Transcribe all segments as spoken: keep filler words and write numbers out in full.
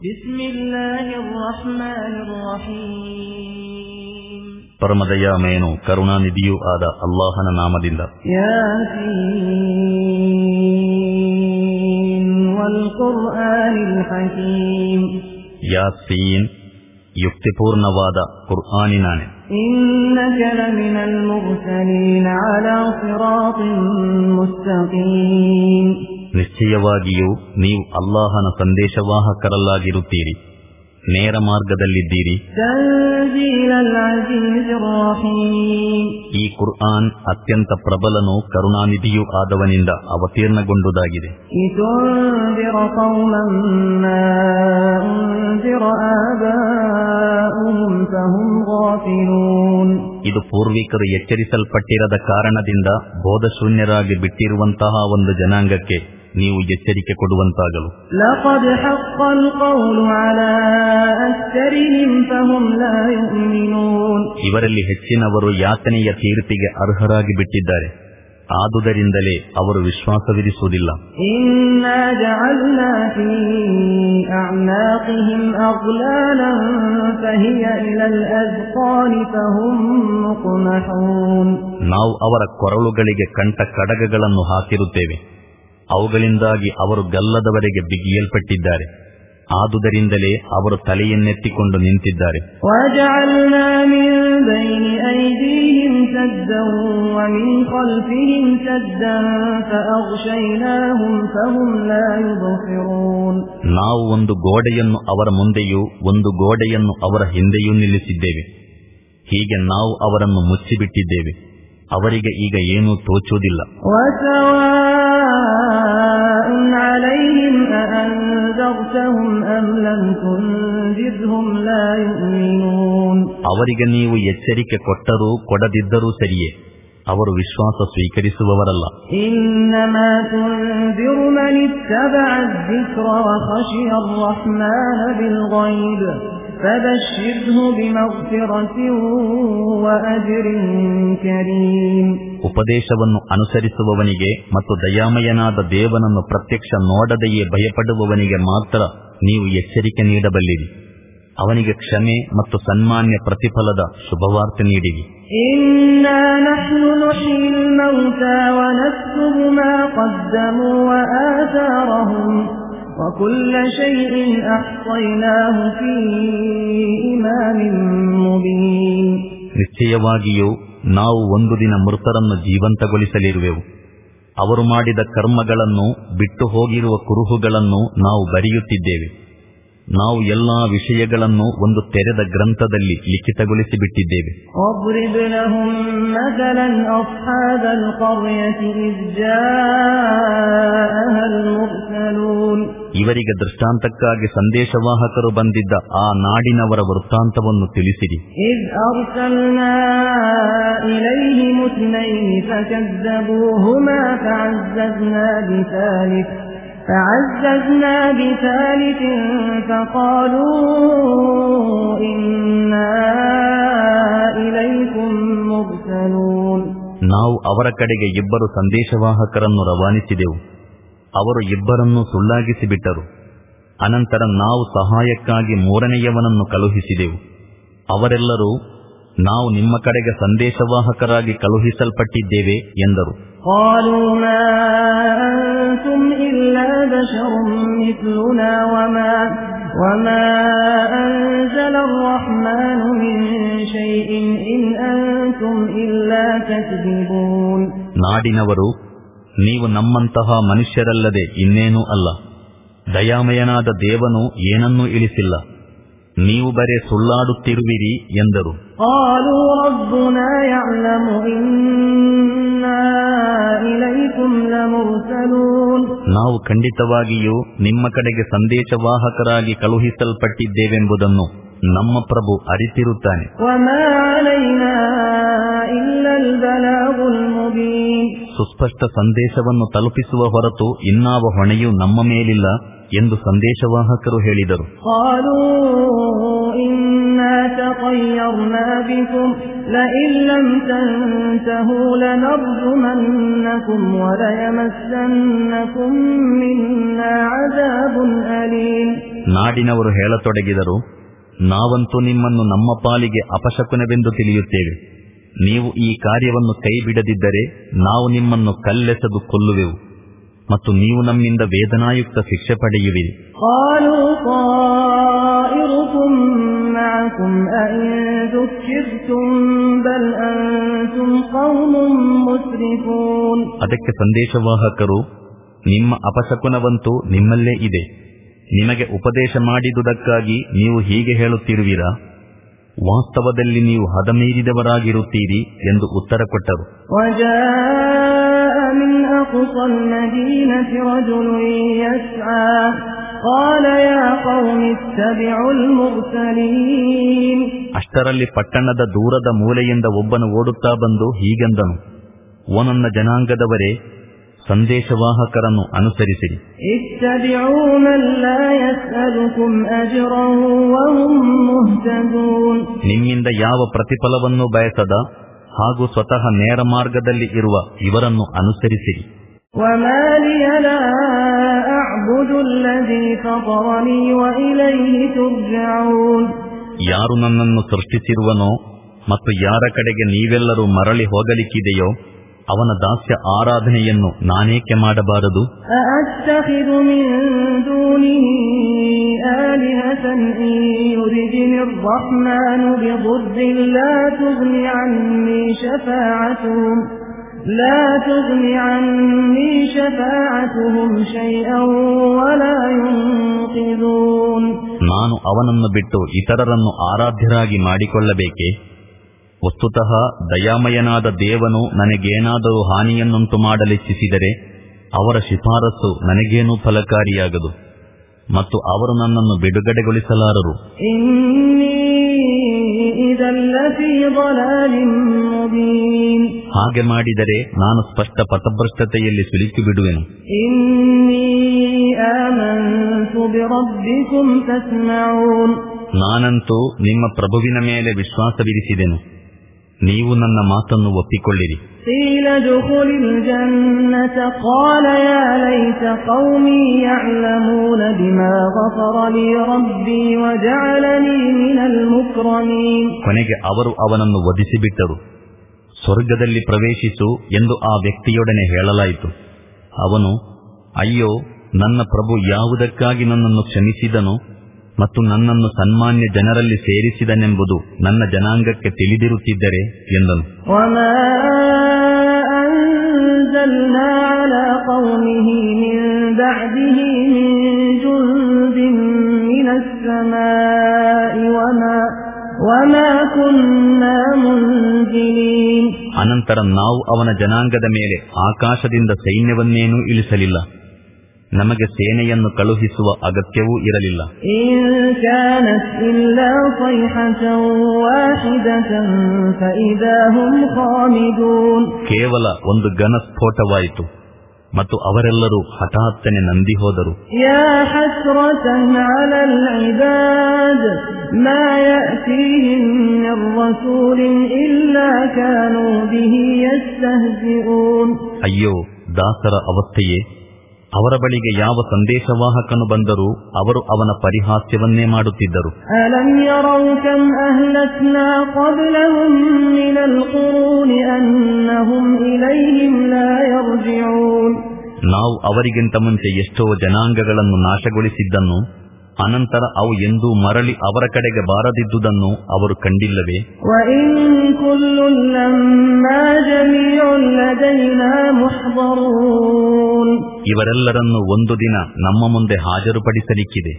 ಬಿಸ್ಮಿಲ್ಲಾಹಿರ್ ರಹ್ಮಾನಿರ್ ರಹೀಮ್. ಪರಮದಯಾಮಯನು ಕರುಣಾನಿಧಿಯೂ ಆದ ಅಲ್ಲಾಹನ ನಾಮದಿಂದ. ಯಾಸೀನ್ ವಲ್ ಖುರ್ಆನಿಲ್ ಹಕೀಮ್. ಯಾಸೀನ್, ಯುಕ್ತಿಪೂರ್ಣವಾದ ಕುರ್ಆನಿನಾನೆ. ಇನ್ನಕ ಲಮಿನಲ್ ಮುರ್ಸಲೀನ ಅಲಾ ಸಿರಾತಿನ್ ಮುಸ್ತಕೀಮ್. ನಿಶ್ಚಯವಾಗಿಯೂ ನೀವು ಅಲ್ಲಾಹನ ಸಂದೇಶವಾಹಕರಲ್ಲಾಗಿರುತ್ತೀರಿ, ನೇರ ಮಾರ್ಗದಲ್ಲಿದ್ದೀರಿ. ಈ ಕುರ್ಆನ್ ಅತ್ಯಂತ ಪ್ರಬಲನೂ ಕರುಣಾನಿಧಿಯೂ ಆದವನಿಂದ ಅವತೀರ್ಣಗೊಂಡುದಾಗಿದೆ. ಇದು ಪೂರ್ವಿಕರು ಎಚ್ಚರಿಸಲ್ಪಟ್ಟಿರದ ಕಾರಣದಿಂದ ಬೋಧಶೂನ್ಯರಾಗಿ ಬಿಟ್ಟಿರುವಂತಹ ಒಂದು ಜನಾಂಗಕ್ಕೆ ನೀವು ಎಚ್ಚರಿಕೆ ಕೊಡುವಂತಾಗಲು. ಇವರಲ್ಲಿ ಹೆಚ್ಚಿನವರು ಯಾತನೆಯ ತೀರ್ಪಿಗೆ ಅರ್ಹರಾಗಿ ಬಿಟ್ಟಿದ್ದಾರೆ, ಆದುದರಿಂದಲೇ ಅವರು ವಿಶ್ವಾಸವಿರಿಸುವುದಿಲ್ಲ. ನಾವು ಅವರ ಕೊರಳುಗಳಿಗೆ ಕಂಠ ಕಡಗಗಳನ್ನು ಹಾಕಿರುತ್ತೇವೆ, ಅವುಗಳಿಂದಾಗಿ ಅವರು ಗಲ್ಲದವರೆಗೆ ಬಿಗಿಯಲ್ಪಟ್ಟಿದ್ದಾರೆ, ಆದುದರಿಂದಲೇ ಅವರು ತಲೆಯನ್ನೆತ್ತಿಕೊಂಡು ನಿಂತಿದ್ದಾರೆ. ನಾವು ಒಂದು ಗೋಡೆಯನ್ನು ಅವರ ಮುಂದೆಯೂ ಒಂದು ಗೋಡೆಯನ್ನು ಅವರ ಹಿಂದೆಯೂ ನಿಲ್ಲಿಸಿದ್ದೇವೆ, ಹೀಗೆ ನಾವು ಅವರನ್ನು ಮುಚ್ಚಿಬಿಟ್ಟಿದ್ದೇವೆ, ಅವರಿಗೆ ಈಗ ಏನೂ ತೋಚುವುದಿಲ್ಲ. ಅವರಿಗೆ ನೀವು ಎಚ್ಚರಿಕೆ ಕೊಟ್ಟರೂ ಕೊಡದಿದ್ದರೂ ಸರಿಯೇ, ಅವರು ವಿಶ್ವಾಸ ಸ್ವೀಕರಿಸುವವರಲ್ಲ. ಉಪದೇಶವನ್ನು ಅನುಸರಿಸುವವನಿಗೆ ಮತ್ತು ದಯಾಮಯನಾದ ದೇವನನ್ನು ಪ್ರತ್ಯಕ್ಷ ನೋಡದೆಯೇ ಭಯಪಡುವವನಿಗೆ ಮಾತ್ರ ನೀವು ಎಚ್ಚರಿಕೆ ನೀಡಬಲ್ಲಿರಿ. ಅವನಿಗೆ ಕ್ಷಮೆ ಮತ್ತು ಸನ್ಮಾನ್ಯ ಪ್ರತಿಫಲದ ಶುಭವಾರ್ತೆ ನೀಡಿರಿ. ನಿಶ್ಚಯವಾಗಿಯೂ ನಾವು ಒಂದು ದಿನ ಮೃತರನ್ನು ಜೀವಂತಗೊಳಿಸಲಿರುವೆವು. ಅವರು ಮಾಡಿದ ಕರ್ಮಗಳನ್ನು, ಬಿಟ್ಟು ಹೋಗಿರುವ ಕುರುಹುಗಳನ್ನು ನಾವು ಬರೆಯುತ್ತಿದ್ದೇವೆ. ನಾವು ಎಲ್ಲಾ ವಿಷಯಗಳನ್ನು ಒಂದು ತೆರೆದ ಗ್ರಂಥದಲ್ಲಿ ಲಿಖಿತಗೊಳಿಸಿಬಿಟ್ಟಿದ್ದೇವೆ. ಇವರಿಗೆ ದೃಷ್ಟಾಂತಕ್ಕಾಗಿ ಸಂದೇಶವಾಹಕರು ಬಂದಿದ್ದ ಆ ನಾಡಿನವರ ವೃತ್ತಾಂತವನ್ನು ತಿಳಿಸಿರಿ. فعززنا بثالث فقالوا إنا إليكم مرسلون. ನಾವು ಅವರ ಕಡೆಗೆ ಇಬ್ಬರು ಸಂದೇಶವಾಹಕರನ್ನು ರವಾನಿಸಿದೆವು, ಅವರು ಇಬ್ಬರನ್ನು ಸುಳ್ಳಾಗಿಸಿಬಿಟ್ಟರು. ಅನಂತರ ನಾವು ಸಹಾಯಕ್ಕಾಗಿ ಮೂರನೆಯವನನ್ನು ಕಳುಹಿಸಿದೆವು. ಅವರೆಲ್ಲರೂ ನಾವು ನಿಮ್ಮ ಕಡೆಗೆ ಸಂದೇಶವಾಹಕರಾಗಿ ಕಳುಹಿಸಲ್ಪಟ್ಟಿದ್ದೇವೆ ಎಂದರು. قالوا ما أنتم إلا بشر مثلنا وما وما أنزل الرحمن من شيء إن أنتم إلا تكذبون. ನಾಡಿನವರು, ನೀವು ನಮ್ಮಂತಹ ಮನುಷ್ಯರಲ್ಲದೆ ಇನ್ನೇನೂ ಅಲ್ಲ, ದಯಾಮಯನಾದ ದೇವನು ಏನನ್ನೂ ಇಳಿಸಿಲ್ಲ, ನೀವು ಬರೇ ಸುಳ್ಳಾಡುತ್ತಿರುವಿರಿ ಎಂದರು. ನಾವು ಖಂಡಿತವಾಗಿಯೂ ನಿಮ್ಮ ಕಡೆಗೆ ಸಂದೇಶವಾಹಕರಾಗಿ ಕಳುಹಿಸಲ್ಪಟ್ಟಿದ್ದೇವೆಂಬುದನ್ನು ನಮ್ಮ ಪ್ರಭು ಅರಿತಿರುತ್ತಾನೆ. ಸುಸ್ಪಷ್ಟ ಸಂದೇಶವನ್ನು ತಲುಪಿಸುವ ಹೊರತು ಇನ್ನಾವ ಹೊಣೆಯೂ ನಮ್ಮ ಮೇಲಿಲ್ಲ ಎಂದು ಸಂದೇಶವಾಹಕರು ಹೇಳಿದರು. ನಾಡಿನವರು ಹೇಳತೊಡಗಿದರು, ನಾವಂತೂ ನಿಮ್ಮನ್ನು ನಮ್ಮ ಪಾಲಿಗೆ ಅಪಶಕುನವೆಂದು ತಿಳಿಯುತ್ತೇವೆ. ನೀವು ಈ ಕಾರ್ಯವನ್ನು ಕೈ ಬಿಡದಿದ್ದರೆ ನಾವು ನಿಮ್ಮನ್ನು ಕಲ್ಲೆಸೆದು ಕೊಲ್ಲುವೆವು ಮತ್ತು ನೀವು ನಮ್ಮಿಂದ ವೇದನಾಯುಕ್ತ ಶಿಕ್ಷೆ ಪಡೆಯುವಿರಿ. ಅದಕ್ಕೆ ಸಂದೇಶವಾಹಕರು, ನಿಮ್ಮ ಅಪಶಕುನವಂತೂ ನಿಮ್ಮಲ್ಲೇ ಇದೆ. ನಿಮಗೆ ಉಪದೇಶ ಮಾಡಿದುದಕ್ಕಾಗಿ ನೀವು ಹೀಗೆ ಹೇಳುತ್ತಿರುವಿರಾ? ವಾಸ್ತವದಲ್ಲಿ ನೀವು ಹದಮೀರಿದವರಾಗಿರುತ್ತೀರಿ ಎಂದು ಉತ್ತರ ಕೊಟ್ಟರು. ಅಷ್ಟರಲ್ಲಿ ಪಟ್ಟಣದ ದೂರದ ಮೂಲೆಯಿಂದ ಒಬ್ಬನು ಓಡುತ್ತಾ ಬಂದು ಹೀಗೆಂದನು, ಓ ನನ್ನ ಜನಾಂಗದವರೇ, ಸಂದೇಶವಾಹಕರನ್ನು ಅನುಸರಿಸಿರಿ. ನಿಮ್ಮಿಂದ ಯಾವ ಪ್ರತಿಫಲವನ್ನು ಬಯಸದ ಹಾಗೂ ಸ್ವತಃ ನೇರ ಮಾರ್ಗದಲ್ಲಿ ಇರುವ ಇವರನ್ನು ಅನುಸರಿಸಿರಿ. ಯಾರು ನನ್ನನ್ನು ಸೃಷ್ಟಿಸಿರುವನೋ ಮತ್ತು ಯಾರ ಕಡೆಗೆ ನೀವೆಲ್ಲರೂ ಮರಳಿ ಹೋಗಲಿಕ್ಕಿದೆಯೋ ಅವನ ದಾಸ್ಯ ಆರಾಧನೆಯನ್ನು ನಾನೇಕೆ ಮಾಡಬಾರದು? ನಾನು ಅವನನ್ನು ಬಿಟ್ಟು ಇತರರನ್ನು ಆರಾಧ್ಯರಾಗಿ ಮಾಡಿಕೊಳ್ಳಬೇಕೆ? ವಸ್ತುತಃ ದಯಾಮಯನಾದ ದೇವನು ನನಗೇನಾದರೂ ಹಾನಿಯನ್ನುಂಟು ಮಾಡಲಿಚ್ಛಿಸಿದರೆ ಅವರ ಶಿಫಾರಸು ನನಗೇನೂ ಫಲಕಾರಿಯಾಗದು ಮತ್ತು ಅವರು ನನ್ನನ್ನು ಬಿಡುಗಡೆಗೊಳಿಸಲಾರರು. ಹಾಗೆ ಮಾಡಿದರೆ ನಾನು ಸ್ಪಷ್ಟ ಪಥಭ್ರಷ್ಟತೆಯಲ್ಲಿ ಸಿಲುಕಿ ಬಿಡುವೆನು. ನಾನಂತೂ ನಿಮ್ಮ ಪ್ರಭುವಿನ ಮೇಲೆ ವಿಶ್ವಾಸವಿರಿಸಿದೆನು, ನೀವು ನನ್ನ ಮಾತನ್ನು ಒಪ್ಪಿಕೊಳ್ಳಿರಿ. ಕೊನೆಗೆ ಅವರು ಅವನನ್ನು ವಧಿಸಿಬಿಟ್ಟರು. ಸ್ವರ್ಗದಲ್ಲಿ ಪ್ರವೇಶಿಸು ಎಂದು ಆ ವ್ಯಕ್ತಿಯೊಡನೆ ಹೇಳಲಾಯಿತು. ಅವನು, ಅಯ್ಯೋ, ನನ್ನ ಪ್ರಭು ಯಾವುದಕ್ಕಾಗಿ ನನ್ನನ್ನು ಕ್ಷಮಿಸಿದನು ಮತ್ತು ನನ್ನನ್ನು ಸನ್ಮಾನ್ಯ ಜನರಲ್ಲಿ ಸೇರಿಸಿದನೆಂಬುದು ನನ್ನ ಜನಾಂಗಕ್ಕೆ ತಿಳಿದಿರುತ್ತಿದ್ದರೆ ಎಂದನು. ಅನಂತರ ನಾವು ಅವನ ಜನಾಂಗದ ಮೇಲೆ ಆಕಾಶದಿಂದ ಸೈನ್ಯವನ್ನೇನೂ ಇಳಿಸಲಿಲ್ಲ, ನಮಗೆ ಸೇನೆಯನ್ನು ಕಳುಹಿಸುವ ಅಗತ್ಯವೂ ಇರಲಿಲ್ಲ. ಕೇವಲ ಒಂದು ಘನ ಸ್ಫೋಟವಾಯಿತು ಮತ್ತು ಅವರೆಲ್ಲರೂ ಹಠಾತ್ತನೆ ನಂದಿ ಹೋದರು. ಅಯ್ಯೋ, ದಾಸರ ಅವಸ್ಥೆಯೇ! ಅವರ ಬಳಿಗೆ ಯಾವ ಸಂದೇಶವಾಹಕನು ಬಂದರೂ ಅವರು ಅವನ ಪರಿಹಾಸ್ಯವನ್ನೇ ಮಾಡುತ್ತಿದ್ದರು. ನಾವು ಅವರಿಗಿಂತ ಮುಂಚೆ ಎಷ್ಟೋ ಜನಾಂಗಗಳನ್ನು ನಾಶಗೊಳಿಸಿದ್ದನ್ನು, ಅನಂತರ ಅವು ಎಂದೂ ಮರಳಿ ಅವರ ಕಡೆಗೆ ಬಾರದಿದ್ದುದನ್ನು ಅವರು ಕಂಡಿಲ್ಲವೇ? ಇವರೆಲ್ಲರನ್ನು ಒಂದು ದಿನ ನಮ್ಮ ಮುಂದೆ ಹಾಜರುಪಡಿಸಲಿಕ್ಕಿದೆ.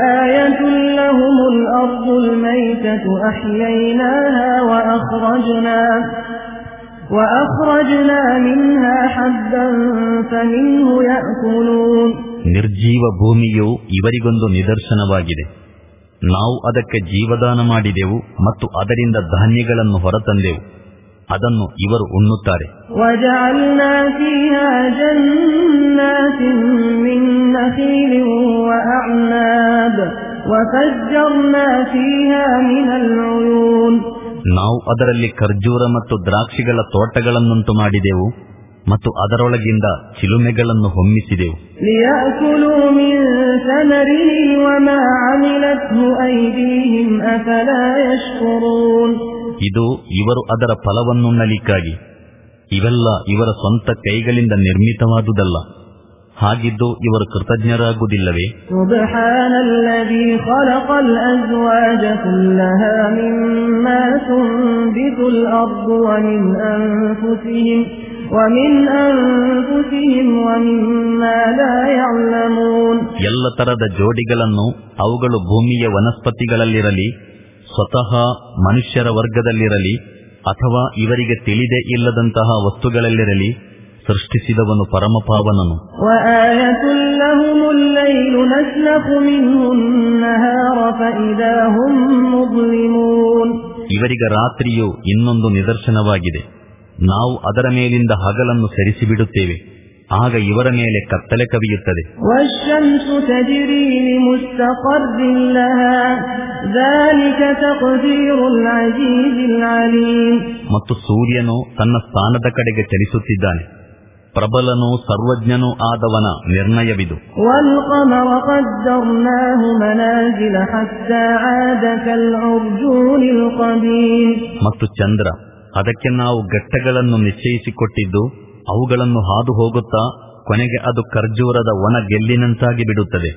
ನಿರ್ಜೀವ ಭೂಮಿಯು ಇವರಿಗೊಂದು ನಿದರ್ಶನವಾಗಿದೆ. ನಾವು ಅದಕ್ಕೆ ಜೀವದಾನ ಮಾಡಿದೆವು ಮತ್ತು ಅದರಿಂದ ಧಾನ್ಯಗಳನ್ನು ಹೊರತಂದೆವು, ಅದನ್ನು ಇವರು ಉಣ್ಣುತ್ತಾರೆ. ನಾವು ಅದರಲ್ಲಿ ಖರ್ಜೂರ ಮತ್ತು ದ್ರಾಕ್ಷಿಗಳ ತೋಟಗಳನ್ನುಂಟು ಮಾಡಿದೆವು ಮತ್ತು ಅದರೊಳಗಿಂದ ಚಿಲುಮೆಗಳನ್ನು ಹೊಮ್ಮಿಸಿದೆವು. ಇದು ಇವರು ಅದರ ಫಲವನ್ನುಣ್ಣಲಿಕ್ಕಾಗಿ. ಇವೆಲ್ಲ ಇವರ ಸ್ವಂತ ಕೈಗಳಿಂದ ನಿರ್ಮಿತವಾದುದಲ್ಲ. ಹಾಗಿದ್ದು ಇವರು ಕೃತಜ್ಞರಾಗುವುದಿಲ್ಲವೇ? ಸುಬ್ಹಾನಲ್ಲಜೀ ಖಲಕಲ್ ಅಜ್ವಾಜ ಕುಲ್ಲಹಾ ಮಿಮ್ಮಾ ತುಂಬಿತುಲ್ ಅರ್ದು ವಮಿನ್ ಅನ್ಫುಸಿಹಿಂ ವಮಿನ್ ಅನ್ಫುಸಿಹಿಂ ವಮಿಮ್ಮಾ ಲಾ ಯಅಲಮೂನ್. ಎಲ್ಲ ತರದ ಜೋಡಿಗಳನ್ನು ಅವುಗಳು ಭೂಮಿಯ ವನಸ್ಪತಿಗಳಲ್ಲಿರಲಿ, ಸ್ವತಃ ಮನುಷ್ಯರ ವರ್ಗದಲ್ಲಿರಲಿ, ಅಥವಾ ಇವರಿಗೆ ತಿಳಿದೇ ಇಲ್ಲದಂತಹ ವಸ್ತುಗಳಲ್ಲಿರಲಿ ಸೃಷ್ಟಿಸಿದವನು ಪರಮಪಾವನನು. ಇವರಿಗೆ ರಾತ್ರಿಯು ಇನ್ನೊಂದು ನಿದರ್ಶನವಾಗಿದೆ. ನಾವು ಅದರ ಮೇಲಿಂದ ಹಗಲನ್ನು ಸರಿಸಿಬಿಡುತ್ತೇವೆ, ಆಗ ಇವರ ಮೇಲೆ ಕತ್ತಲೆ ಕವಿಯುತ್ತದೆ. ಮತ್ತು ಸೂರ್ಯನು ತನ್ನ ಸ್ಥಾನದ ಕಡೆಗೆ ಚಲಿಸುತ್ತಿದ್ದಾನೆ. ಪ್ರಬಲನೂ ಸರ್ವಜ್ಞನೂ ಆದವನ ನಿರ್ಣಯವಿದು. ಮತ್ತು ಚಂದ್ರ, ಅದಕ್ಕೆ ನಾವು ಘಟ್ಟಗಳನ್ನು ನಿಶ್ಚಯಿಸಿಕೊಟ್ಟಿದ್ದು, ಅವುಗಳನ್ನು ಹಾದು ಹೋಗುತ್ತಾ ಕೊನೆಗೆ ಅದು ಖರ್ಜೂರದ ಒಣ ಗೆಲ್ಲಿನಂತಾಗಿ ಬಿಡುತ್ತದೆ.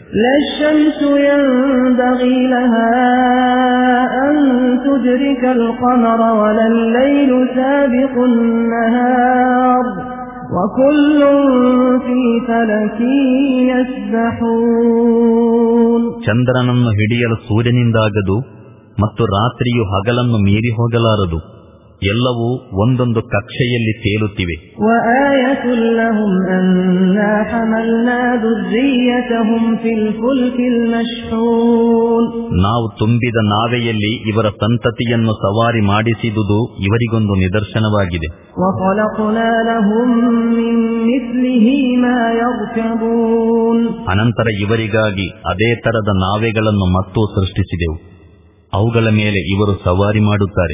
ಚಂದ್ರನನ್ನು ಹಿಡಿಯಲು ಸೂರ್ಯನಿಂದಾಗದು ಮತ್ತು ರಾತ್ರಿಯು ಹಗಲನ್ನು ಮೀರಿ ಹೋಗಲಾರದು. ಎಲ್ಲವೂ ಒಂದೊಂದು ಕಕ್ಷೆಯಲ್ಲಿ ತೇಲುತ್ತಿವೆ. ನಾವು ತುಂಬಿದ ನಾವೆಯಲ್ಲಿ ಇವರ ಸಂತತಿಯನ್ನು ಸವಾರಿ ಮಾಡಿಸಿದುದು ಇವರಿಗೊಂದು ನಿದರ್ಶನವಾಗಿದೆ. ಅನಂತರ ಇವರಿಗಾಗಿ ಅದೇ ತರದ ನಾವೆಗಳನ್ನು ಮತ್ತೂ ಸೃಷ್ಟಿಸಿದೆವು. ಅವುಗಳ ಮೇಲೆ ಇವರು ಸವಾರಿ ಮಾಡುತ್ತಾರೆ.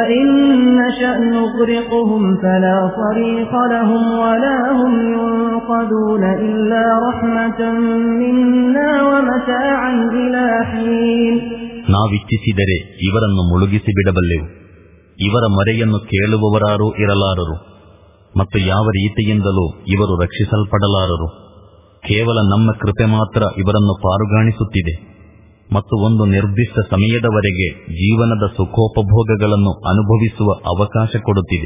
ನಾವಿಚ್ಛಿಸಿದರೆ ಇವರನ್ನು ಮುಳುಗಿಸಿ ಬಿಡಬಲ್ಲೆವು. ಇವರ ಮೊರೆಯನ್ನು ಕೇಳುವವರಾರೂ ಇರಲಾರರು ಮತ್ತು ಯಾವ ರೀತಿಯಿಂದಲೂ ಇವರು ರಕ್ಷಿಸಲ್ಪಡಲಾರರು. ಕೇವಲ ನಮ್ಮ ಕೃಪೆ ಮಾತ್ರ ಇವರನ್ನು ಪಾರುಗಾಣಿಸುತ್ತಿದೆ ಮತ್ತು ಒಂದು ನಿರ್ದಿಷ್ಟ ಸಮಯದವರೆಗೆ ಜೀವನದ ಸುಖೋಪಭೋಗಗಳನ್ನು ಅನುಭವಿಸುವ ಅವಕಾಶ ಕೊಡುತ್ತಿದೆ.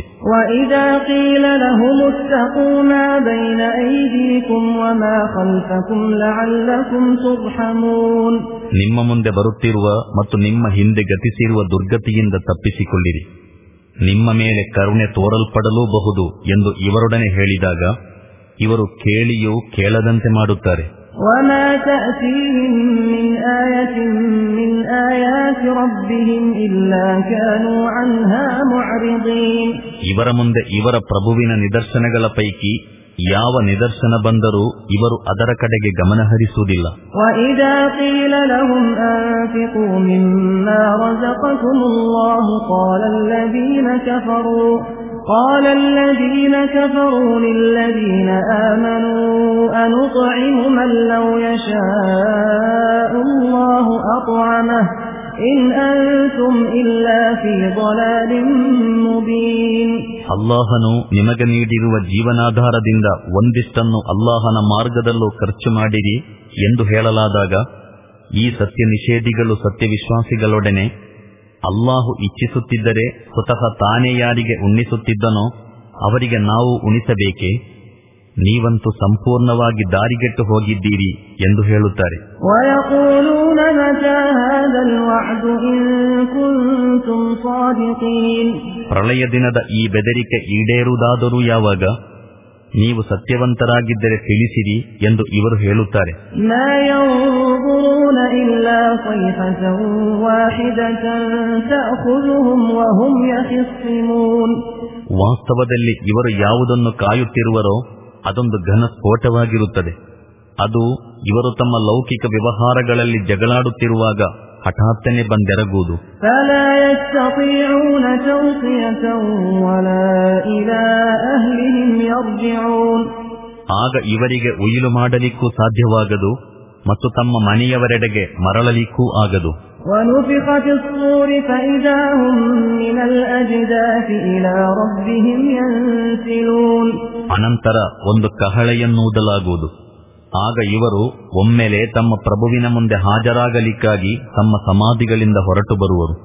ನಿಮ್ಮ ಮುಂದೆ ಬರುತ್ತಿರುವ ಮತ್ತು ನಿಮ್ಮ ಹಿಂದೆ ಗತಿಸಿರುವ ದುರ್ಗತಿಯಿಂದ ತಪ್ಪಿಸಿಕೊಳ್ಳಿರಿ. ನಿಮ್ಮ ಮೇಲೆ ಕರುಣೆ ತೋರಲ್ಪಡಲೂಬಹುದು ಎಂದು ಇವರೊಡನೆ ಹೇಳಿದಾಗ ಇವರು ಕೇಳಿಯೂ ಕೇಳದಂತೆ ಮಾಡುತ್ತಾರೆ. وما تأتيهم من آية من آيات ربهم إلا كانوا عنها معرضين. ಇವರ ಮುಂದೆ ಇವರ ಪ್ರಭುವಿನ ನಿದರ್ಶನಗಳ ಪೈಕಿ ಯಾವ ನಿದರ್ಶನ ಬಂದರೂ ಇವರು ಅದರ ಕಡೆಗೆ ಗಮನ ಹರಿಸುವುದಿಲ್ಲ. وإذا قيل لهم أنفقوا مما رزقكم الله قال الذين كفروا قال الذين كفروا للذين آمنوا أنطعم من لو يشاء الله أطعمه إن أنتم إلا في ضلال مبين. ಅಲ್ಲಾಹನು ನಿಮಗೆ ನೀಡಿರುವ ಜೀವನಾಧಾರದಿಂದ ಒಂದಿಷ್ಟನ್ನು ಅಲ್ಲಾಹನ ಮಾರ್ಗದಲ್ಲೂ ಖರ್ಚು ಮಾಡಿರಿ ಎಂದು ಹೇಳಲಾದಾಗ ಈ ಸತ್ಯ ನಿಷೇಧಿಗಳು ಸತ್ಯವಿಶ್ವಾಸಿಗಳೊಡನೆ ಅಲ್ಲಾಹು ಇಚ್ಛಿಸುತ್ತಿದ್ದರೆ ಸ್ವತಃ ತಾನೇ ಯಾರಿಗೆ ಉಣ್ಣಿಸುತ್ತಿದ್ದನೋ ಅವರಿಗೆ ನಾವು ಉಣಿಸಬೇಕೆ? ನೀವಂತೂ ಸಂಪೂರ್ಣವಾಗಿ ದಾರಿಗೆಟ್ಟು ಹೋಗಿದ್ದೀರಿ ಎಂದು ಹೇಳುತ್ತಾರೆ. ಪ್ರಳಯ ದಿನದ ಈ ಬೆದರಿಕೆ ಈಡೇರುವುದಾದರೂ ಯಾವಾಗ? ನೀವು ಸತ್ಯವಂತರಾಗಿದ್ದರೆ ತಿಳಿಸಿರಿ ಎಂದು ಇವರು ಹೇಳುತ್ತಾರೆ. ವಾಸ್ತವದಲ್ಲಿ ಇವರು ಯಾವುದನ್ನು ಕಾಯುತ್ತಿರುವರೋ ಅದೊಂದು ಘನ ಸ್ಫೋಟವಾಗಿರುತ್ತದೆ. ಅದು ಇವರು ತಮ್ಮ ಲೌಕಿಕ ವ್ಯವಹಾರಗಳಲ್ಲಿ ಜಗಳಾಡುತ್ತಿರುವಾಗ ಹಠಾತ್ತನೆ ಬಂದೆರಗುವುದು. ಆಗ ಇವರಿಗೆ ಉಯಿಲು ಮಾಡಲಿಕ್ಕೂ ಸಾಧ್ಯವಾಗದು ಮತ್ತು ತಮ್ಮ ಮನೆಯವರೆಡೆಗೆ ಮರಳಲಿಕ್ಕೂ ಆಗದು. ಅನಂತರ ಒಂದು ಕಹಳೆಯನ್ನೂದಲಾಗುವುದು. ಆಗ ಇವರು ಒಮ್ಮೆಲೆ ತಮ್ಮ ಪ್ರಭುವಿನ ಮುಂದೆ ಹಾಜರಾಗಲಿಕ್ಕಾಗಿ ತಮ್ಮ ಸಮಾಧಿಗಳಿಂದ ಹೊರಟು ಬರುವರು.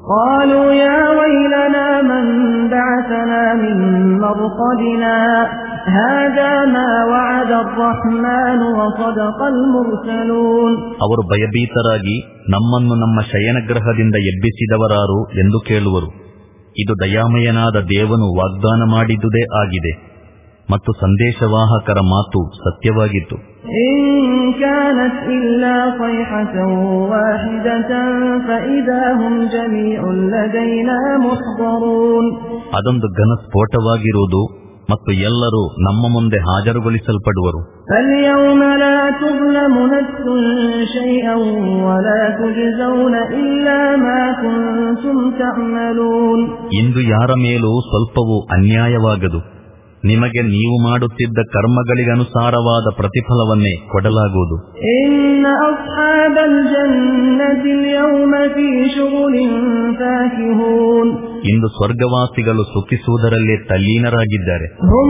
ಅವರು ಭಯಭೀತರಾಗಿ ನಮ್ಮನ್ನು ನಮ್ಮ ಶಯನಗ್ರಹದಿಂದ ಎಬ್ಬಿಸಿದವರಾರು ಎಂದು ಕೇಳುವರು. ಇದು ದಯಾಮಯನಾದ ದೇವನು ವಾಗ್ದಾನ ಮಾಡಿದ್ದುದೇ ಆಗಿದೆ ಮತ್ತು ಸಂದೇಶವಾಹಕರ ಮಾತು ಸತ್ಯವಾಗಿತ್ತು. ಅದೊಂದು ಘನ ಸ್ಫೋಟವಾಗಿರುವುದು ಮತ್ತು ಎಲ್ಲರೂ ನಮ್ಮ ಮುಂದೆ ಹಾಜರುಗೊಳಿಸಲ್ಪಡುವರು. ಇಂದು ಯಾರ ಮೇಲೂ ಸ್ವಲ್ಪವೂ ಅನ್ಯಾಯವಾಗದು. ನಿಮಗೆ ನೀವು ಮಾಡುತ್ತಿದ್ದ ಕರ್ಮಗಳಿಗನುಸಾರವಾದ ಪ್ರತಿಫಲವನ್ನೇ ಕೊಡಲಾಗುವುದು. ಇಂದು ಸ್ವರ್ಗವಾಸಿಗಳು ಸುಖಿಸುವುದರಲ್ಲೇ ತಲ್ಲೀನರಾಗಿದ್ದಾರೆ.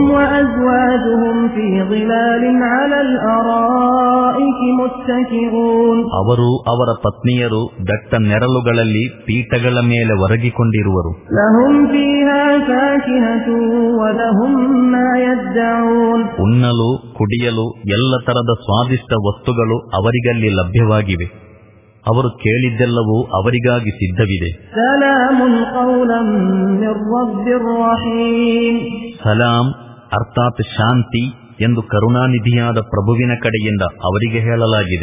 ಅವರು ಅವರ ಪತ್ನಿಯರು ದಟ್ಟ ನೆರಳುಗಳಲ್ಲಿ ಪೀಠಗಳ ಮೇಲೆ ಒರಗಿಕೊಂಡಿರುವರು. ಉಣ್ಣಲು ಕುಡಿಯಲು ಎಲ್ಲ ತರದ ಸ್ವಾದಿಷ್ಟ ವಸ್ತುಗಳು ಅವರಿಗಲ್ಲಿ ಲಭ್ಯವಾಗಿವೆ. ಅವರು ಕೇಳಿದ್ದೆಲ್ಲವೂ ಅವರಿಗಾಗಿ ಸಿದ್ಧವಿದೆ. ಸಲಾಂ ಅರ್ಥಾತ್ ಶಾಂತಿ ಎಂದು ಕರುಣಾನಿಧಿಯಾದ ಪ್ರಭುವಿನ ಕಡೆಯಿಂದ ಅವರಿಗೆ ಹೇಳಲಾಗಿದೆ.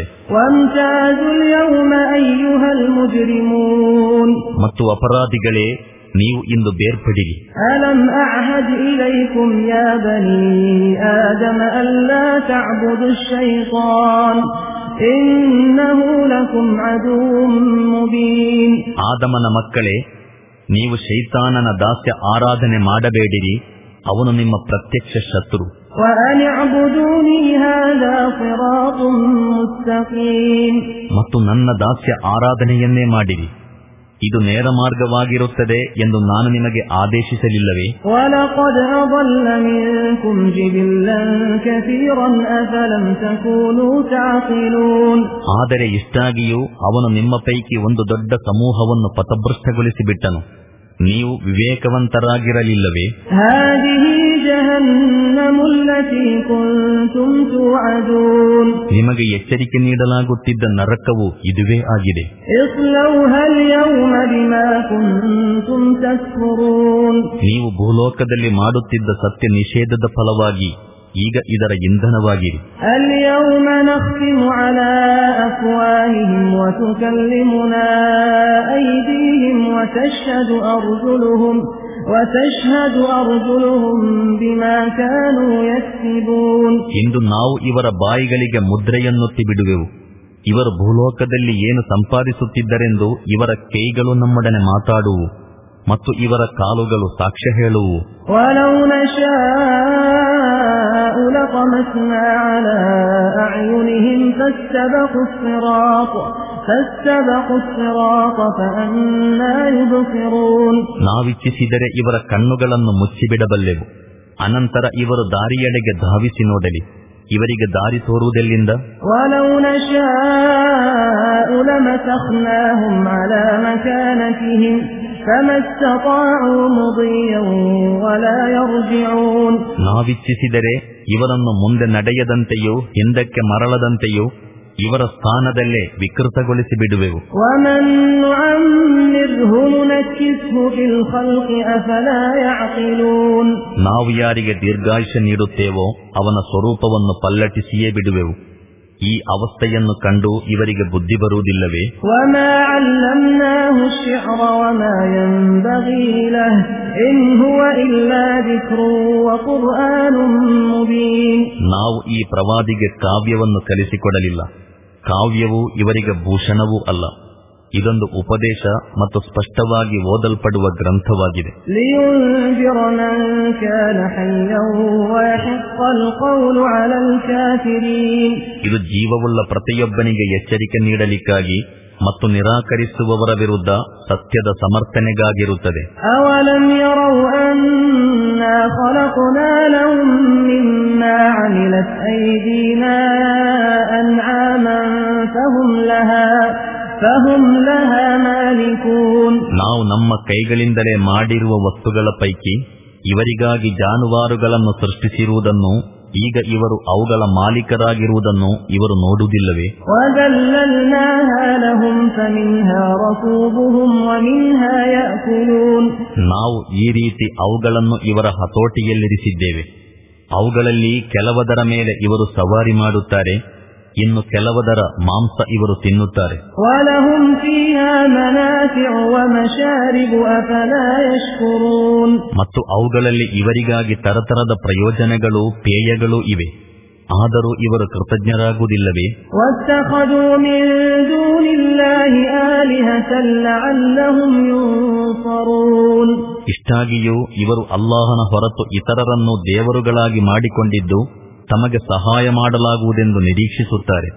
ಮತ್ತು ಅಪರಾಧಿಗಳೇ, ನೀವು ಇಂದು ಬೇರ್ಪಡಿರಿ. ಅಲಂ ಅಹದ್ ಇಲೈಕುಂ ಯಾ ಬನಿ ಆದಮ ಅಲ್ಲಾ ತಅಬುದು ಶೈತಾನ್ ಇನ್ನಹು ಲಕುಂ ಅದುವ್ವುಂ ಮುಬೀನ್. ಆದಮನ ಮಕ್ಕಳೇ, ನೀವು ಶೈತಾನನ ದಾಸ್ಯ ಆರಾಧನೆ ಮಾಡಬೇಡಿರಿ, ಅವನು ನಿಮ್ಮ ಪ್ರತ್ಯಕ್ಷ ಶತ್ರು. ವಅನ್ ಅಬ್ದುನಿ ಹಾದಾ ಸಿರಾತುಂ ಮುಸ್ತಕೀಮ್. ಮತ್ತು ನನ್ನ ದಾಸ್ಯ ಆರಾಧನೆಯನ್ನೇ ಮಾಡಿರಿ, ಇದು ನೇರ ಮಾರ್ಗವಾಗಿರುತ್ತದೆ ಎಂದು ನಾನು ನಿಮಗೆ ಆದೇಶಿಸಲಿಲ್ಲವೇ? ವಲಕದ್ ಅضل ಮಿನ್ಕುಂ ಜಿಬಿಲ್ಲನ್ ಕಸೀರನ್ ಅಫಲಂ ತಕೂನೂ ತಾಕಿಲೂನ್. ಆದರೆ ಇಷ್ಟಾಗಿಯೂ ಅವನು ನಿಮ್ಮ ಪೈಕಿ ಒಂದು ದೊಡ್ಡ ಸಮೂಹವನ್ನು ಪಥಭ್ರಷ್ಟಗೊಳಿಸಿಬಿಟ್ಟನು, ನೀವು ವಿವೇಕವಂತರಾಗಿರಲಿಲ್ಲವೇ? ಹಾದಿಹಿ ಜಹನ್ನಮು ಅಲ್ಲತೀ ಕುಂತುಂ ತುಅದೂನ್. ನಿಮಗೆ ಎಚ್ಚರಿಕೆ ನೀಡಲಾಗುತ್ತಿದ್ದ ನರಕವು ಇದುವೇ ಆಗಿದೆ. ಇಸ್ಲೌಹಾ ಅಲ್ಯೌಮ ಬಿಮಾ ಕುಂತುಂ ತಕ್ಫುರೂನ್. ನೀವು ಭೂಲೋಕದಲ್ಲಿ ಮಾಡುತ್ತಿದ್ದ ಸತ್ಯ ನಿಷೇಧದ ಫಲವಾಗಿ ಈಗ ಇದರ ಇಂಧನವಾಗಿರಿ. ಅಲ್ಯೌಮ ನಖ್ತಿಮು ಅಲಾ ಅಫ್ವಾಹಿಹಿಂ ವತುಕಲ್ಲಿಮುನಾ ಐದೀಹಿಂ ವತಶ್ಹದು ಅರ್ಜುಲುಹುಂ ವತಶ್ಹದು ಅರ್ಜುಲುಹುಂ ಬಿಮಾ ಕಾನೂ ಯಕ್ಸಿಬೂನ್. ಇಂದು ನಾವು ಇವರ ಬಾಯಿಗಳಿಗೆ ಮುದ್ರೆಯನ್ನೊತ್ತಿ ಬಿಡುವೆವು. ಇವರು ಭೂಲೋಕದಲ್ಲಿ ಏನು ಸಂಪಾದಿಸುತ್ತಿದ್ದರೆಂದು ಇವರ ಕೈಗಳು ನಮ್ಮೊಡನೆ ಮಾತಾಡುವು ಮತ್ತು ಇವರ ಕಾಲುಗಳು ಸಾಕ್ಷ್ಯ ಹೇಳುವು. ವಲೌ ನಶಾಅು ಲತಮಸ್ನಾ ಅಲಾ ಅಅಯುನಿಹಿಂ ಫಸ್ತಬಖು ಸ್ಸಿರಾತ ಫಸ್ತಬಖು ಸ್ಸಿರಾತ ಫಅನ್ನಾ ಯುಬ್ಸಿರೂನ್. ನಾವಿಚ್ಛಿಸಿದರೆ ಇವರ ಕಣ್ಣುಗಳನ್ನು ಮುಚ್ಚಿಬಿಡಬಲ್ಲೆವು, ಅನಂತರ ಇವರು ದಾರಿಯೆಡೆಗೆ ಧಾವಿಸಿ ನೋಡಲಿ, ಇವರಿಗೆ ದಾರಿ ತೋರುವುದೆಲ್ಲಿಂದ? ವಲೌ ನಶಾಅು ಲಮಸಖ್ನಾಹುಂ ಅಲಾ ಮಕಾನತಿಹಿಂ ನಾವಿಚ್ಛಿಸಿದರೆ ಇವರನ್ನು ಮುಂದೆ ನಡೆಯದಂತೆಯೂ ಹಿಂದಕ್ಕೆ ಮರಳದಂತೆಯೂ ಇವರ ಸ್ಥಾನದಲ್ಲೇ ವಿಕೃತಗೊಳಿಸಿ ಬಿಡುವೆವು. ನಾವು ಯಾರಿಗೆ ದೀರ್ಘಾಯುಷ್ಯ ನೀಡುತ್ತೇವೋ ಅವನ ಸ್ವರೂಪವನ್ನು ಪಲ್ಲಟಿಸಿಯೇ ಬಿಡುವೆವು. ಈ ಅವಸ್ಥೆಯನ್ನು ಕಂಡು ಇವರಿಗೆ ಬುದ್ಧಿ ಬರುವುದಿಲ್ಲವೇ? ನಾವು ಈ ಪ್ರವಾದಿಗೆ ಕಾವ್ಯವನ್ನು ಕಲಿಸಿಕೊಡಲಿಲ್ಲ, ಕಾವ್ಯವು ಇವರಿಗೆ ಭೂಷಣವೂ ಅಲ್ಲ, ಇದೊಂದು ಉಪದೇಶ ಮತ್ತು ಸ್ಪಷ್ಟವಾಗಿ ಓದಲ್ಪಡುವ ಗ್ರಂಥವಾಗಿದೆ. ಇದು ಜೀವವುಳ್ಳ ಪ್ರತಿಯೊಬ್ಬನಿಗೆ ಎಚ್ಚರಿಕೆ ನೀಡಲಿಕ್ಕಾಗಿ ಮತ್ತು ನಿರಾಕರಿಸುವವರ ವಿರುದ್ಧ ಸತ್ಯದ ಸಮರ್ಥನೆಗಾಗಿರುತ್ತದೆ. ಅವಲಂ ಯರೌ ಅನ್ನಾ ಖಲಕ್ನಾ ಲಹುಂ ಮಿಮ್ಮಾ ಅಮಿಲತ್ ಐದೀನಾ ಅನ್ಆಮನ್ ಫಹುಂ ಲಹಾ ಫಹುಂ ಲಹಾ ಮಾಲಿಕೂನ್. ನಾವು ನಮ್ಮ ಕೈಗಳಿಂದಲೇ ಮಾಡಿರುವ ವಸ್ತುಗಳ ಪೈಕಿ ಇವರಿಗಾಗಿ ಜಾನುವಾರುಗಳನ್ನು ಸೃಷ್ಟಿಸಿರುವುದನ್ನು, ಈಗ ಇವರು ಅವುಗಳ ಮಾಲೀಕರಾಗಿರುವುದನ್ನು ಇವರು ನೋಡುವುದಿಲ್ಲವೇ? ನಾವು ಈ ರೀತಿ ಅವುಗಳನ್ನು ಇವರ ಹತೋಟಿಯಲ್ಲಿರಿಸಿದ್ದೇವೆ. ಅವುಗಳಲ್ಲಿ ಕೆಲವದರ ಮೇಲೆ ಇವರು ಸವಾರಿ ಮಾಡುತ್ತಾರೆ, ಇನ್ನು ಕೆಲವದರ ಮಾಂಸ ಇವರು ತಿನ್ನುತ್ತಾರೆ. ಮತ್ತು ಅವುಗಳಲ್ಲಿ ಇವರಿಗಾಗಿ ತರತರದ ಪ್ರಯೋಜನಗಳು, ಪೇಯಗಳು ಇವೆ, ಆದರೂ ಇವರು ಕೃತಜ್ಞರಾಗುವುದಿಲ್ಲವೇ? ಇಷ್ಟಾಗಿಯೂ ಇವರು ಅಲ್ಲಾಹನ ಹೊರತು ಇತರರನ್ನು ದೇವರುಗಳಾಗಿ ಮಾಡಿಕೊಂಡಿದ್ದು ತಮಗೆ ಸಹಾಯ ಮಾಡಲಾಗುವುದೆಂದು ನಿರೀಕ್ಷಿಸುತ್ತಾರೆ.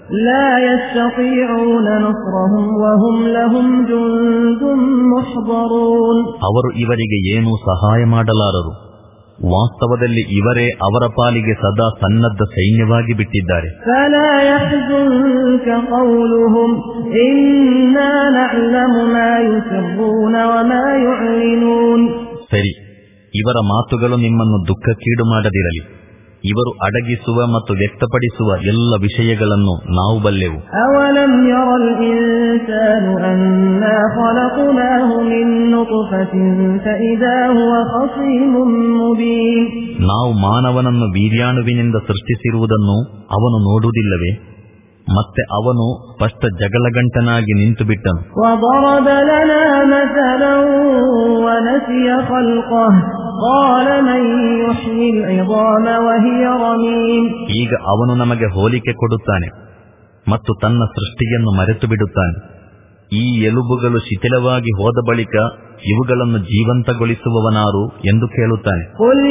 ಅವರು ಇವರಿಗೆ ಏನೂ ಸಹಾಯ ಮಾಡಲಾರರು. ವಾಸ್ತವದಲ್ಲಿ ಇವರೇ ಅವರ ಪಾಲಿಗೆ ಸದಾ ಸನ್ನದ್ಧ ಸೈನ್ಯವಾಗಿ ಬಿಟ್ಟಿದ್ದಾರೆ. ಸರಿ, ಇವರ ಮಾತುಗಳು ನಿಮ್ಮನ್ನು ದುಃಖಕ್ಕೀಡು ಮಾಡದಿರಲಿ. ಇವರು ಅಡಗಿಸುವ ಮತ್ತು ವ್ಯಕ್ತಪಡಿಸುವ ಎಲ್ಲ ವಿಷಯಗಳನ್ನು ನಾವು ಬಲ್ಲೆವು. ಅವಲಂ ಯರಲ್ ಇನ್ಸಾನು ಅನ್ನಾ ಖಲಕ್ನಾಹು ಮಿನ್ ನುತ್ಫತಿನ್ ಫಇದಾ ಹುವ ಖಸೀಮುನ್ ಮುಬೀನ್. ನಾವು ಮಾನವನನ್ನು ವೀರ್ಯಾಣುವಿನಿಂದ ಸೃಷ್ಟಿಸಿರುವುದನ್ನು ಅವನು ನೋಡುವುದಿಲ್ಲವೇ? ಮತ್ತೆ ಅವನು ಸ್ಪಷ್ಟ ಜಗಳಗಂಟನಾಗಿ ನಿಂತು ಬಿಟ್ಟನು. ಈಗ ಅವನು ನಮಗೆ ಹೋಲಿಕೆ ಕೊಡುತ್ತಾನೆ ಮತ್ತು ತನ್ನ ಸೃಷ್ಟಿಯನ್ನು ಮರೆತು ಬಿಡುತ್ತಾನೆ. ಈ ಎಲುಬುಗಳು ಶಿಥಿಲವಾಗಿ ಹೋದ ಬಳಿಕ ಇವುಗಳನ್ನು ಜೀವಂತಗೊಳಿಸುವವನಾರು ಎಂದು ಕೇಳುತ್ತಾನೆ.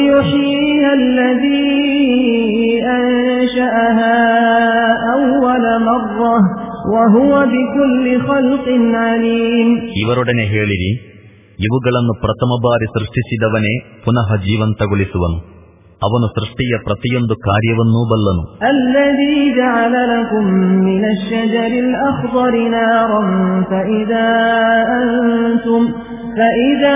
ಇವರೊಡನೆ ಹೇಳಿರಿ, ಇವುಗಳನ್ನು ಪ್ರಥಮ ಬಾರಿ ಸೃಷ್ಟಿಸಿದವನೇ ಪುನಃ ಜೀವಂತಗೊಳಿಸುವನು. ಅವನು ಸೃಷ್ಟಿಯ ಪ್ರತಿಯೊಂದು ಕಾರ್ಯವನ್ನೂ ಬಲ್ಲನು. ಅಲ್ಲದೀ ಜಅಲ ಲಕುಂ ಮಿನಶ್ ಶಜರಿಲ್ ಅಖ್ದರಿ ನಾರನ್ ಫಇದಾ ಅಂತುಂ ಫಇದಾ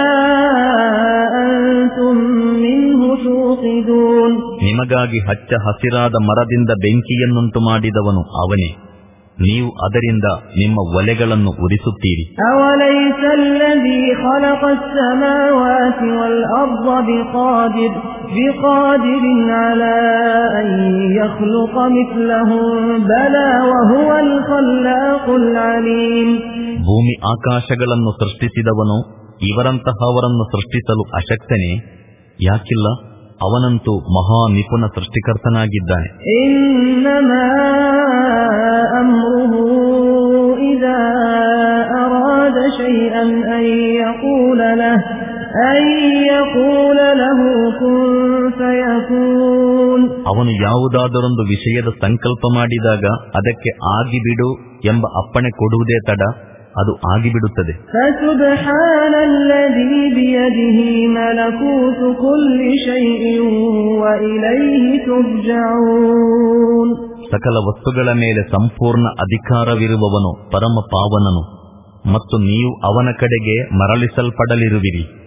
ಅಂತುಂ ಮಿನ್ಹು ತೂಖಿದೂನ್. ನಿಮಗಾಗಿ ಹಚ್ಚ ಹಸಿರಾದ ಮರದಿಂದ ಬೆಂಕಿಯನ್ನುಂಟು ಮಾಡಿದವನು ಅವನೇ, ನೀವು ಅದರಿಂದ ನಿಮ್ಮ ಒಲೆಗಳನ್ನು ಉರಿಸುತ್ತೀರಿ. ಅವಲೈಸಲ್ಲದೀ ಖಲಕಸ್ ಸಮಾವಾತಿ ವಲ್ ಅರ್ದ ಬಿಕಾದಿರ್ ಬಿಕಾದಿರಿನ್ ಅಲಾ ಅನ್ ಯಖ್ಲುಕ ಮಿಸ್ಲಹುಂ ಬಲಾ ವಹುವಲ್ ಖಲ್ಲಾಕುಲ್ ಅಲೀಮ್. ಭೂಮಿ ಆಕಾಶಗಳನ್ನು ಸೃಷ್ಟಿಸಿದವನು ಇವರಂತಹವರನ್ನು ಸೃಷ್ಟಿಸಲು ಅಶಕ್ತನೇ? ಯಾಕಿಲ್ಲ, ಅವನಂತೂ ಮಹಾ ನಿಪುಣ ಸೃಷ್ಟಿಕರ್ತನಾಗಿದ್ದಾನೆ. ಇನ್ನಮಾ ಅಮ್ರುಹು ಇದಾ ಅರಾದ ಶೈಅನ್ ಅನ್ ಯಖೂಲ ಲಹು ಅನ್ ಯಖೂಲ ಲಹು ಕುನ್ ಫಯಕೂನ್. ಅವನು ಯಾವುದಾದರೊಂದು ವಿಷಯದ ಸಂಕಲ್ಪ ಮಾಡಿದಾಗ ಅದಕ್ಕೆ ಆಗಿಬಿಡು ಎಂಬ ಅಪ್ಪಣೆ ಕೊಡುವುದೇ ತಡ, ಅದು ಆಗಿಬಿಡುತ್ತದೆ. ಫಸುಬ್ಹಾನಲ್ಲದೀ ಬಿಯದಿಹಿ ಮಲಕೂತು ಕುಲ್ಲಿ ಶೈಇನ್ ವ ಇಲೈಹಿ ತುರ್ಜഊನ್. ಸಕಲ ವಸ್ತುಗಳ ಮೇಲೆ ಸಂಪೂರ್ಣ ಅಧಿಕಾರವಿರುವವನು ಪರಮ ಪಾವನನು ಮತ್ತು ನೀವು ಅವನ ಕಡೆಗೆ ಮರಳಿಸಲ್ಪಡಲಿರುವಿರಿ.